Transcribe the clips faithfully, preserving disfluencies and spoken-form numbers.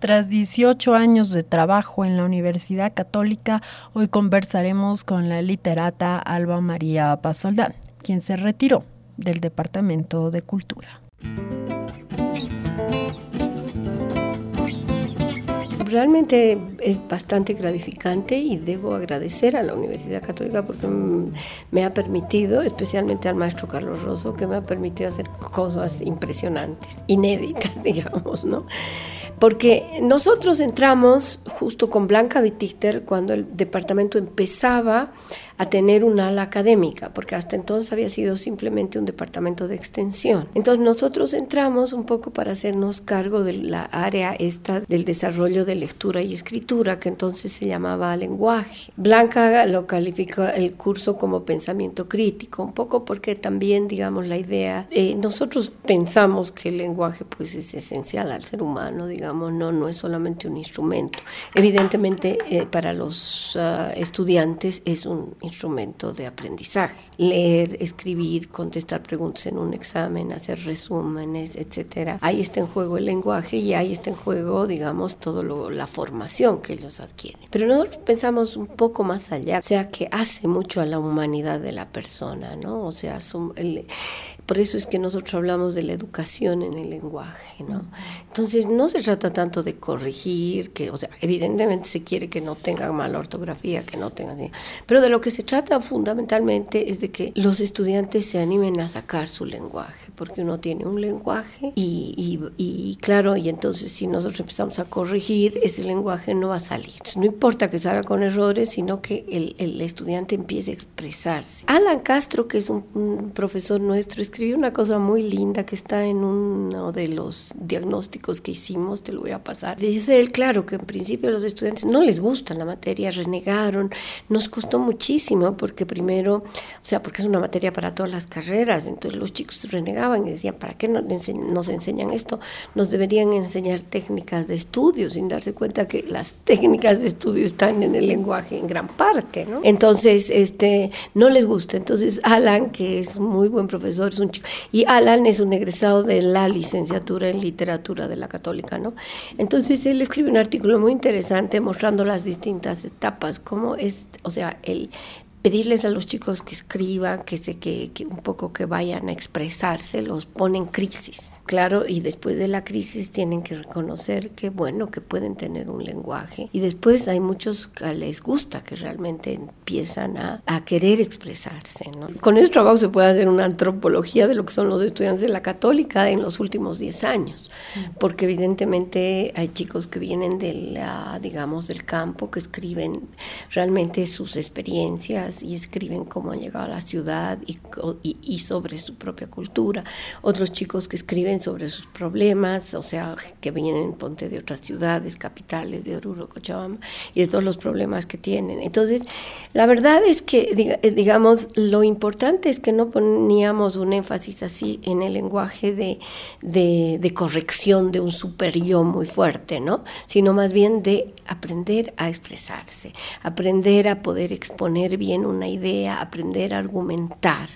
Tras dieciocho años de trabajo en la Universidad Católica, hoy conversaremos con la literata Alba María Pazoldán, quien se retiró del Departamento de Cultura. Realmente es bastante gratificante y debo agradecer a la Universidad Católica porque me ha permitido, especialmente al maestro Carlos Rosso, que me ha permitido hacer cosas impresionantes, inéditas, digamos, ¿no? Porque nosotros entramos justo con Blanca Wittichter cuando el departamento empezaba a tener un ala académica, porque hasta entonces había sido simplemente un departamento de extensión. Entonces nosotros entramos un poco para hacernos cargo de la área esta del desarrollo de lectura y escritura, que entonces se llamaba lenguaje. Blanca lo calificó el curso como pensamiento crítico, un poco porque también, digamos, la idea, eh, nosotros pensamos que el lenguaje pues es esencial al ser humano, digamos, no, no es solamente un instrumento. Evidentemente eh, para los uh, estudiantes es un instrumento de aprendizaje. Leer, escribir, contestar preguntas en un examen, hacer resúmenes, etcétera. Ahí está en juego el lenguaje y ahí está en juego, digamos, todo lo, la formación que ellos adquieren. Pero nosotros pensamos un poco más allá, o sea, que hace mucho a la humanidad de la persona, ¿no? O sea, son, el, por eso es que nosotros hablamos de la educación en el lenguaje, ¿no? Entonces, no se trata tanto de corregir, que, o sea, evidentemente se quiere que no tengan mala ortografía, que no tengan, pero de lo que se trata fundamentalmente es de que los estudiantes se animen a sacar su lenguaje, porque uno tiene un lenguaje y, y, y claro, y entonces si nosotros empezamos a corregir, ese lenguaje no va a salir. No importa que salga con errores, sino que el, el estudiante empiece a expresarse. Alan Castro, que es un, un profesor nuestro, escribió una cosa muy linda que está en uno de los diagnósticos que hicimos, te lo voy a pasar. Dice él, claro, que en principio a los estudiantes no les gusta la materia, renegaron, nos costó muchísimo, porque primero, o sea, porque es una materia para todas las carreras, entonces los chicos renegaban y decían, ¿para qué nos, ense- nos enseñan esto? Nos deberían enseñar técnicas de estudio, sin darse cuenta que las técnicas de estudio están en el lenguaje en gran parte, ¿no? Entonces, este, no les gusta. Entonces, Alan, que es un muy buen profesor, es un chico, y Alan es un egresado de la licenciatura en literatura de la Católica, ¿no? Entonces, él escribe un artículo muy interesante mostrando las distintas etapas, cómo es, o sea, el pedirles a los chicos que escriban, que, se, que, que un poco que vayan a expresarse, los pone en crisis, claro, y después de la crisis tienen que reconocer que, bueno, que pueden tener un lenguaje, y después hay muchos que les gusta, que realmente empiezan a, a querer expresarse, ¿no? Con ese trabajo se puede hacer una antropología de lo que son los estudiantes de la Católica en los últimos diez años, porque evidentemente hay chicos que vienen de la, digamos, del campo, que escriben realmente sus experiencias y escriben cómo han llegado a la ciudad y, y, y sobre su propia cultura. Otros chicos que escriben sobre sus problemas, o sea, que vienen, ponte, de otras ciudades, capitales, de Oruro, Cochabamba, y de todos los problemas que tienen. Entonces, la verdad es que, digamos, lo importante es que no poníamos un énfasis así en el lenguaje de, de, de corrección de un super yo muy fuerte, ¿no? Sino más bien de aprender a expresarse, aprender a poder exponer bien una idea, aprender a argumentar.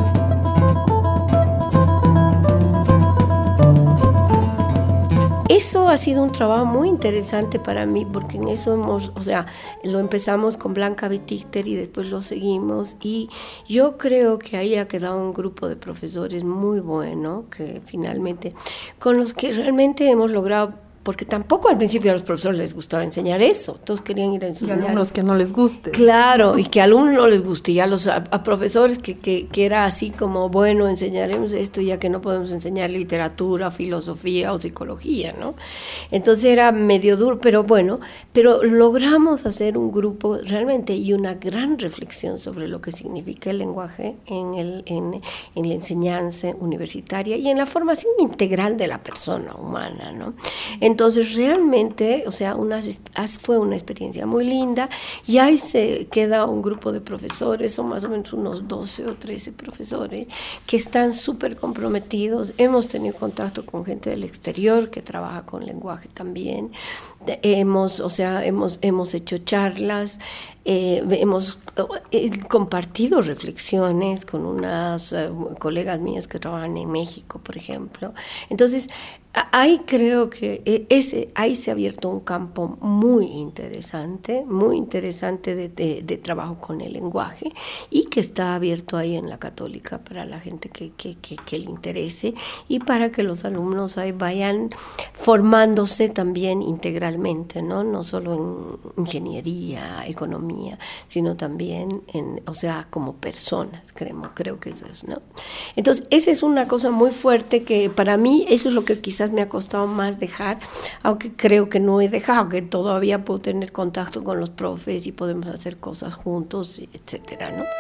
Eso ha sido un trabajo muy interesante para mí, porque en eso hemos, o sea, lo empezamos con Blanca Wittichter y después lo seguimos, y yo creo que ahí ha quedado un grupo de profesores muy bueno, que finalmente, con los que realmente hemos logrado, porque tampoco al principio a los profesores les gustaba enseñar eso, todos querían ir a enseñar. Y alumnos que no les guste. Claro, y que a alumnos no les guste, y a los a, a profesores que, que, que era así como, bueno, enseñaremos esto ya que no podemos enseñar literatura, filosofía o psicología, ¿no? Entonces era medio duro, pero bueno, pero logramos hacer un grupo realmente y una gran reflexión sobre lo que significa el lenguaje en, el, en, en la enseñanza universitaria y en la formación integral de la persona humana, ¿no? Entonces realmente, o sea, una, fue una experiencia muy linda, y ahí se queda un grupo de profesores, son más o menos unos doce o trece profesores que están súper comprometidos. Hemos tenido contacto con gente del exterior que trabaja con lenguaje también, hemos, o sea, hemos, hemos hecho charlas, Eh, hemos eh, compartido reflexiones con unas uh, colegas mías que trabajan en México, por ejemplo. Entonces, Ahí creo que ese, ahí se ha abierto un campo muy interesante, muy interesante de, de, de trabajo con el lenguaje y que está abierto ahí en la Católica para la gente que, que, que, que le interese y para que los alumnos ahí vayan formándose también integralmente, ¿no? No solo en ingeniería, economía, sino también en, o sea, como personas, creo, creo que eso es, ¿no? Entonces, esa es una cosa muy fuerte que para mí eso es lo que quizás me ha costado más dejar, aunque creo que no he dejado, que todavía puedo tener contacto con los profes y podemos hacer cosas juntos, etcétera, ¿no?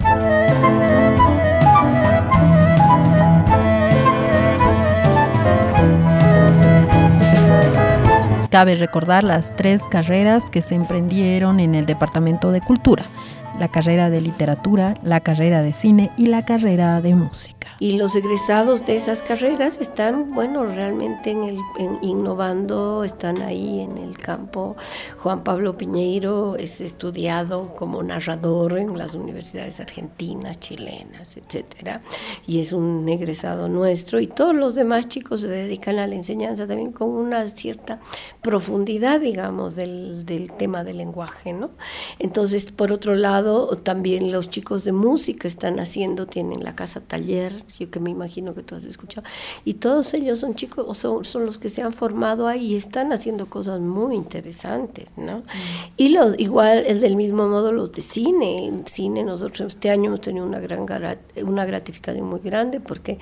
Cabe recordar las tres carreras que se emprendieron en el Departamento de Cultura: la carrera de literatura, la carrera de cine y la carrera de música. Y los egresados de esas carreras están, bueno, realmente en el, en, innovando, están ahí en el campo. Juan Pablo Piñeiro es estudiado como narrador en las universidades argentinas, chilenas, etcétera, y es un egresado nuestro, y todos los demás chicos se dedican a la enseñanza también con una cierta profundidad, digamos, del, del tema del lenguaje, ¿no? Entonces, por otro lado, también los chicos de música están haciendo, tienen la casa taller, yo que me imagino que tú has escuchado, y todos ellos son chicos, o son, son los que se han formado ahí y están haciendo cosas muy interesantes, ¿no? Mm. Y los, igual, del mismo modo, los de cine. En cine nosotros este año hemos tenido una gran una gratificación muy grande porque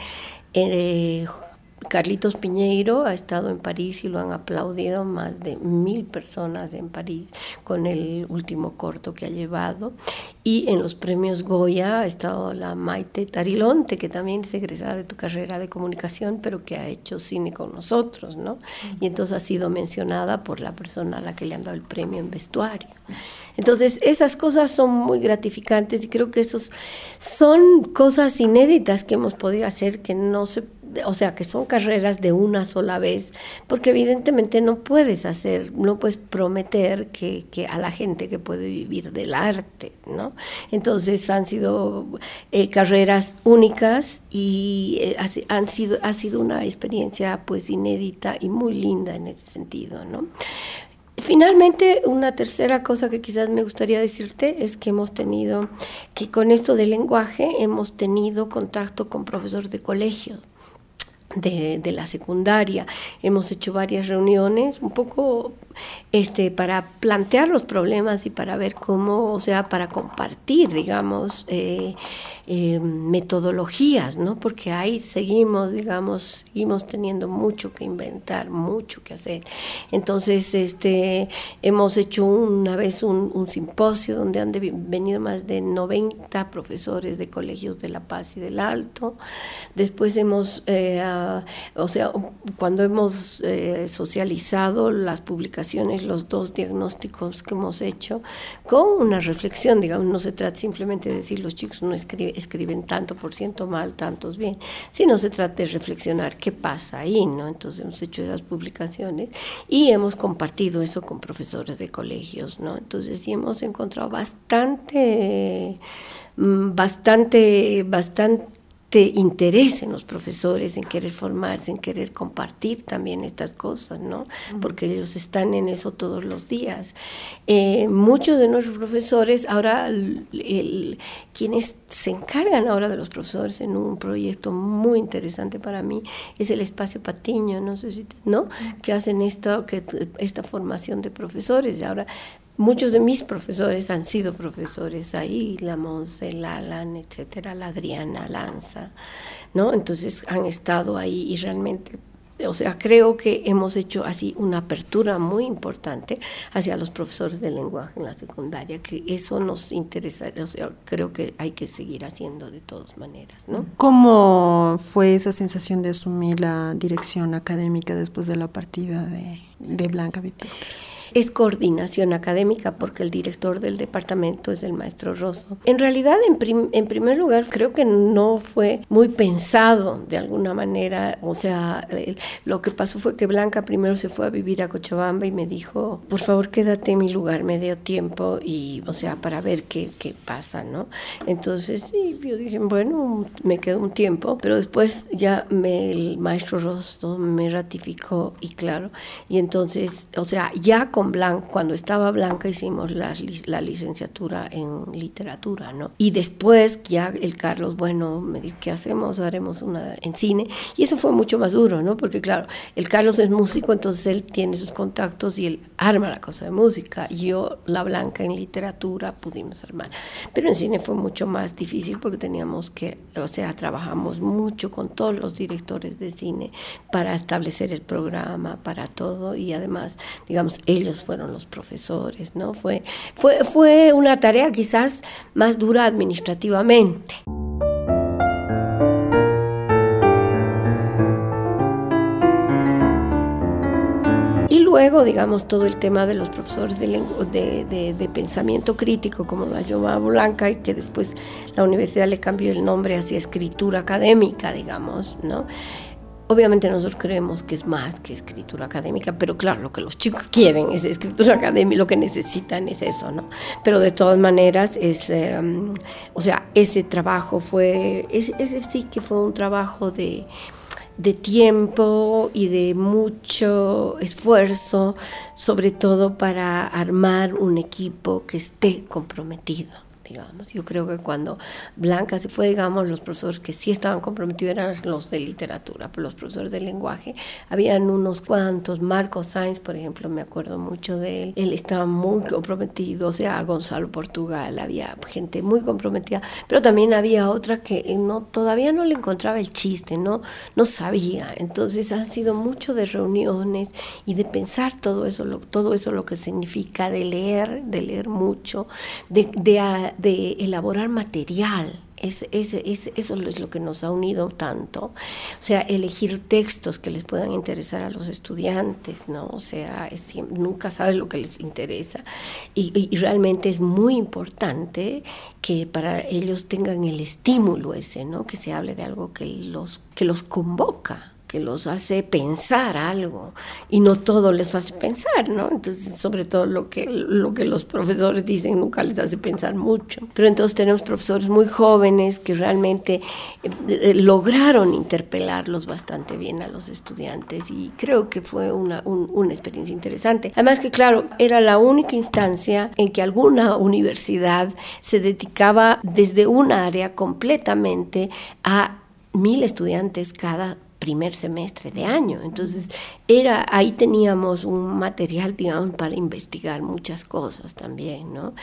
eh, Carlitos Piñeiro ha estado en París y lo han aplaudido más de mil personas en París con el último corto que ha llevado. Y en los premios Goya ha estado la Maite Tarilonte, que también es egresada de tu carrera de comunicación, pero que ha hecho cine con nosotros, ¿no? Y entonces ha sido mencionada por la persona a la que le han dado el premio en vestuario. Entonces, esas cosas son muy gratificantes y creo que esos son cosas inéditas que hemos podido hacer, que no se, o sea, que son carreras de una sola vez, porque evidentemente no puedes hacer, no puedes prometer que, que a la gente que puede vivir del arte, ¿no? Entonces, han sido eh, carreras únicas y eh, han sido, ha sido una experiencia pues inédita y muy linda en ese sentido, ¿no? Finalmente, una tercera cosa que quizás me gustaría decirte es que hemos tenido, que con esto del lenguaje hemos tenido contacto con profesores de colegio, de, de la secundaria. Hemos hecho varias reuniones, un poco este, para plantear los problemas y para ver cómo, o sea, para compartir, digamos, eh, eh, metodologías, ¿no? Porque ahí seguimos, digamos, seguimos teniendo mucho que inventar, mucho que hacer. Entonces, este, hemos hecho una vez un, un simposio donde han de, venido más de noventa profesores de colegios de La Paz y del Alto. Después hemos, eh, uh, o sea, cuando hemos eh, socializado las publicaciones, los dos diagnósticos que hemos hecho, con una reflexión, digamos, no se trata simplemente de decir los chicos no escriben, escriben tanto por ciento mal, tantos bien, sino se trata de reflexionar qué pasa ahí, ¿no? Entonces hemos hecho esas publicaciones y hemos compartido eso con profesores de colegios, ¿no? Entonces sí hemos encontrado bastante, bastante, bastante interés en los profesores, en querer formarse, en querer compartir también estas cosas, ¿no? Porque ellos están en eso todos los días. Eh, muchos de nuestros profesores, ahora el, el, quienes se encargan ahora de los profesores en un proyecto muy interesante para mí, es el Espacio Patiño, no sé si, ¿no? Que hacen esta, que, esta formación de profesores. Ahora, muchos de mis profesores han sido profesores ahí, la Monse, la Alan, etcétera, la Adriana Lanza, ¿no? Entonces han estado ahí y realmente, o sea, creo que hemos hecho así una apertura muy importante hacia los profesores de lenguaje en la secundaria, que eso nos interesa, o sea, creo que hay que seguir haciendo de todas maneras, ¿no? ¿Cómo fue esa sensación de asumir la dirección académica después de la partida de, de Blanca Victoria? es coordinación académica porque el director del departamento es el maestro Rosso. En realidad, en, prim- en primer lugar, creo que no fue muy pensado de alguna manera. O sea, el, lo que pasó fue que Blanca primero se fue a vivir a Cochabamba y me dijo, por favor, quédate en mi lugar, me dio tiempo y, o sea, para ver qué, qué pasa, ¿no? Entonces, sí, yo dije, bueno, me quedo un tiempo, pero después ya me, el maestro Rosso me ratificó y claro, y entonces, o sea, ya con Blanca, cuando estaba Blanca hicimos la, la licenciatura en literatura, ¿no? Y después ya el Carlos, bueno, me dijo, ¿qué hacemos? Haremos una en cine, y eso fue mucho más duro, ¿no? Porque claro, el Carlos es músico, entonces él tiene sus contactos y él arma la cosa de música, y yo, la Blanca, en literatura pudimos armar, pero en cine fue mucho más difícil porque teníamos que, o sea, trabajamos mucho con todos los directores de cine para establecer el programa, para todo, y además, digamos, ellos fueron los profesores, ¿no? Fue, fue, fue una tarea quizás más dura administrativamente. Y luego, digamos, todo el tema de los profesores de, lengu- de, de, de pensamiento crítico, como la llamaba Blanca, y que después la universidad le cambió el nombre hacia escritura académica, digamos, ¿no? Obviamente nosotros creemos que es más que escritura académica, pero claro, lo que los chicos quieren es escritura académica, lo que necesitan es eso, ¿no? Pero de todas maneras, es, eh, o sea, ese trabajo fue, ese, ese sí que fue un trabajo de... de tiempo y de mucho esfuerzo, sobre todo para armar un equipo que esté comprometido, digamos. Yo creo que cuando Blanca se fue, digamos, los profesores que sí estaban comprometidos eran los de literatura, pero los profesores de lenguaje, habían unos cuantos. Marco Sainz, por ejemplo, me acuerdo mucho de él, él estaba muy comprometido, o sea, Gonzalo Portugal, había gente muy comprometida, pero también había otra que no, todavía no le encontraba el chiste, no, no sabía. Entonces han sido mucho de reuniones y de pensar todo eso, lo, todo eso lo que significa, de leer, de leer mucho, de, de de elaborar material. Es, es, es, eso es lo que nos ha unido tanto. O sea, elegir textos que les puedan interesar a los estudiantes, ¿no? O sea, es, nunca sabes lo que les interesa. Y, y, y realmente es muy importante que para ellos tengan el estímulo ese, ¿no? Que se hable de algo que los, que los convoca, que los hace pensar algo, y no todo les hace pensar, ¿no? Entonces, sobre todo lo que, lo que los profesores dicen nunca les hace pensar mucho. Pero entonces tenemos profesores muy jóvenes que realmente eh, lograron interpelarlos bastante bien a los estudiantes, y creo que fue una, un, una experiencia interesante. Además que, claro, era la única instancia en que alguna universidad se dedicaba desde un área completamente a mil estudiantes cada primer semestre de año. Entonces, era, ahí teníamos un material, digamos, para investigar muchas cosas también, ¿no?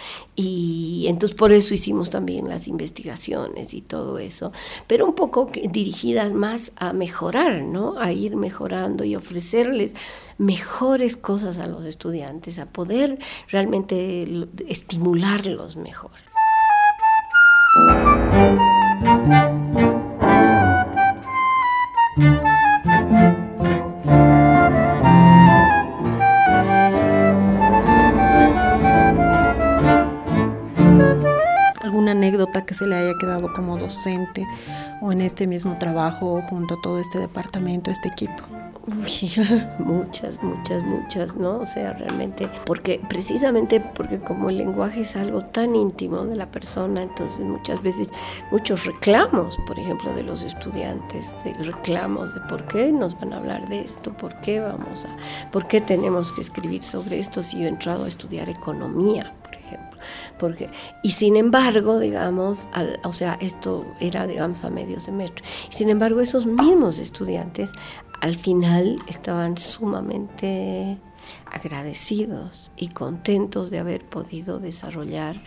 Y entonces por eso hicimos también las investigaciones y todo eso, pero un poco dirigidas más a mejorar, ¿no? A ir mejorando y ofrecerles mejores cosas a los estudiantes, a poder realmente estimularlos mejor. ¿Alguna anécdota que se le haya quedado como docente o en este mismo trabajo junto a todo este departamento, este equipo? Uy, muchas, muchas, muchas, ¿no? O sea, realmente, porque precisamente porque como el lenguaje es algo tan íntimo de la persona, entonces muchas veces muchos reclamos, por ejemplo, de los estudiantes, de reclamos de por qué nos van a hablar de esto, por qué vamos a, por qué tenemos que escribir sobre esto si yo he entrado a estudiar economía, por ejemplo. Porque, y sin embargo, digamos, al, o sea, esto era, digamos, a medio semestre, y sin embargo esos mismos estudiantes al final estaban sumamente agradecidos y contentos de haber podido desarrollar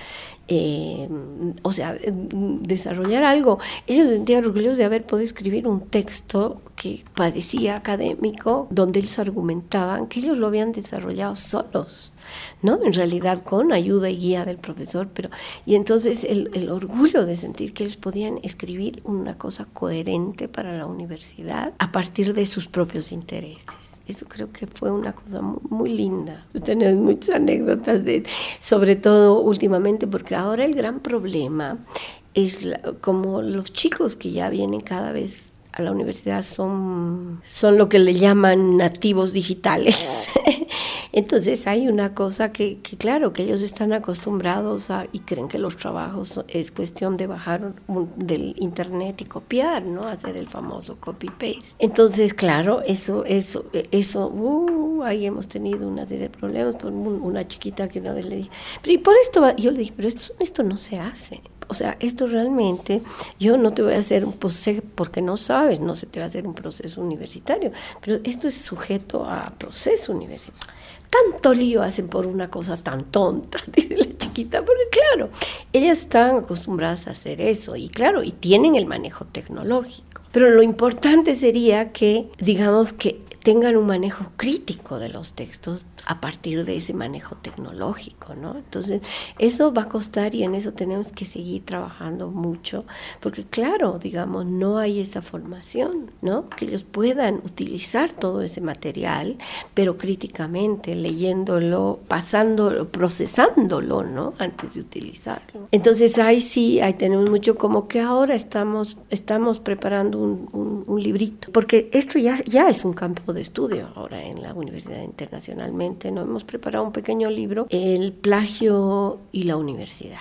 Eh, o sea, desarrollar algo. Ellos se sentían orgullosos de haber podido escribir un texto que parecía académico, donde ellos argumentaban que ellos lo habían desarrollado solos, ¿no? En realidad con ayuda y guía del profesor, pero y entonces el, el orgullo de sentir que ellos podían escribir una cosa coherente para la universidad a partir de sus propios intereses. Eso creo que fue una cosa muy, muy linda. Tenemos muchas anécdotas, de, sobre todo últimamente, porque ahora el gran problema es la, como los chicos que ya vienen cada vez a la universidad son, son lo que le llaman nativos digitales. Entonces hay una cosa que, que claro, que ellos están acostumbrados a y creen que los trabajos es cuestión de bajar un, del internet y copiar, ¿no? Hacer el famoso copy-paste. Entonces, claro, eso, eso, eso, uh, ahí hemos tenido una serie de problemas. Por una chiquita que una vez le dije, pero y por esto, va? Yo le dije, pero esto, esto no se hace. O sea, esto realmente, yo no te voy a hacer un proceso, porque no sabes, no se te va a hacer un proceso universitario, pero esto es sujeto a proceso universitario. Tanto lío hacen por una cosa tan tonta, dice la chiquita, porque claro, ellas están acostumbradas a hacer eso, y claro, y tienen el manejo tecnológico. Pero lo importante sería que, digamos, que tengan un manejo crítico de los textos a partir de ese manejo tecnológico, ¿no? Entonces, eso va a costar y en eso tenemos que seguir trabajando mucho, porque claro, digamos, no hay esa formación, ¿no? Que ellos puedan utilizar todo ese material, pero críticamente, leyéndolo, pasándolo, procesándolo, ¿no? Antes de utilizarlo. Entonces, ahí sí, ahí tenemos mucho, como que ahora estamos, estamos preparando un, un, un librito, porque esto ya, ya es un campo de estudio ahora en la universidad internacionalmente. ¿No? Hemos preparado un pequeño libro, El plagio y la universidad.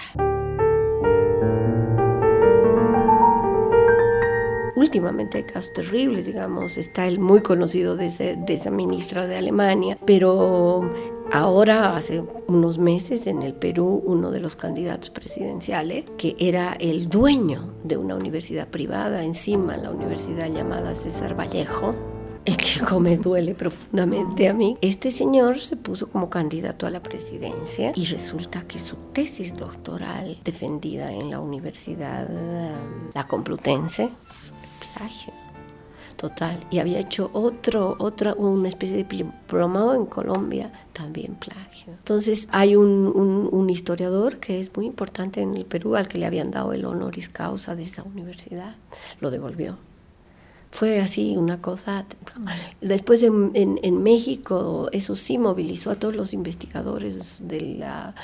Últimamente hay casos terribles, digamos, está el muy conocido de, ese, de esa ministra de Alemania, pero ahora hace unos meses en el Perú uno de los candidatos presidenciales, que era el dueño de una universidad privada, encima la universidad llamada César Vallejo, que me duele profundamente a mí. Este señor se puso como candidato a la presidencia y resulta que su tesis doctoral defendida en la Universidad um, La Complutense, plagio total, y había hecho otro, otra, una especie de diplomado en Colombia, también plagio. Entonces hay un, un, un historiador que es muy importante en el Perú, al que le habían dado el honoris causa de esa universidad, lo devolvió. Fue así una cosa. Después en, en, en México eso sí movilizó a todos los investigadores de la,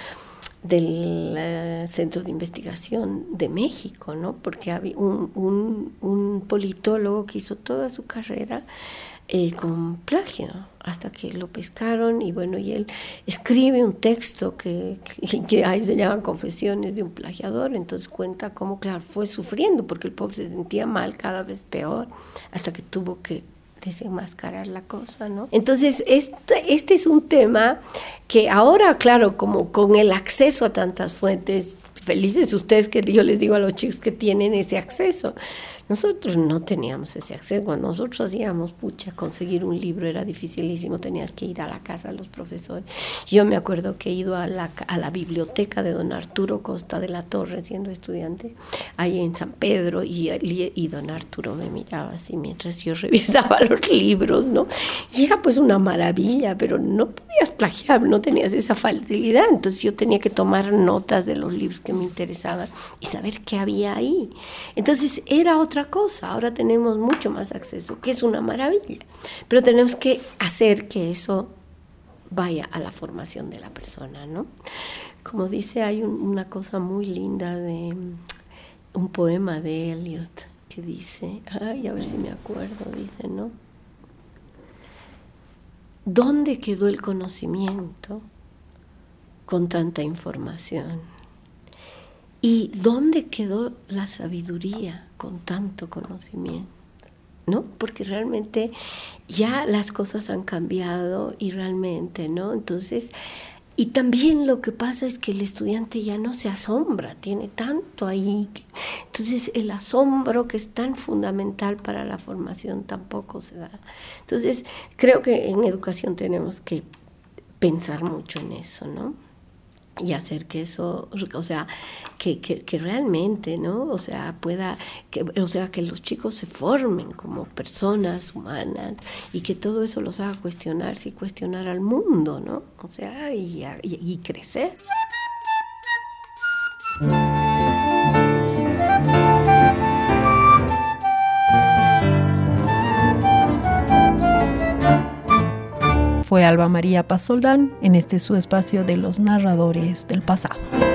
del uh, Centro de Investigación de México, ¿no? Porque había un, un, un politólogo que hizo toda su carrera eh, con plagio, hasta que lo pescaron y bueno, y él escribe un texto que, que, que ahí se llaman Confesiones de un plagiador. Entonces cuenta cómo, claro, fue sufriendo porque el pobre se sentía mal, cada vez peor, hasta que tuvo que desenmascarar la cosa, ¿no? Entonces este, este es un tema que ahora, claro, como con el acceso a tantas fuentes, felices ustedes, que yo les digo a los chicos que tienen ese acceso. Nosotros no teníamos ese acceso. Cuando nosotros hacíamos, pucha, conseguir un libro era dificilísimo, tenías que ir a la casa de los profesores. Yo me acuerdo que he ido a la, a la biblioteca de don Arturo Costa de la Torre, siendo estudiante, ahí en San Pedro, y, y, y don Arturo me miraba así mientras yo revisaba los libros, ¿no? Y era pues una maravilla, pero no podías plagiar, no tenías esa facilidad. Entonces yo tenía que tomar notas de los libros que me interesaban y saber qué había ahí. Entonces era otra cosa. Ahora tenemos mucho más acceso, que es una maravilla, pero tenemos que hacer que eso vaya a la formación de la persona, ¿no? Como dice, hay un, una cosa muy linda de un poema de Eliot que dice, ay, a ver si me acuerdo, dice, ¿no? ¿Dónde quedó el conocimiento con tanta información? ¿Y dónde quedó la sabiduría con tanto conocimiento? ¿No? Porque realmente ya las cosas han cambiado y realmente, ¿no? Entonces, y también lo que pasa es que el estudiante ya no se asombra, tiene tanto ahí. Que, entonces, el asombro, que es tan fundamental para la formación, tampoco se da. Entonces, creo que en educación tenemos que pensar mucho en eso, ¿no? y hacer que eso, o sea, que, que, que realmente, ¿no? O sea, pueda, que, o sea, que los chicos se formen como personas humanas y que todo eso los haga cuestionarse y cuestionar al mundo, ¿no? O sea, y, y, y crecer. Fue Alba María Paz Soldán en este su espacio de los narradores del pasado.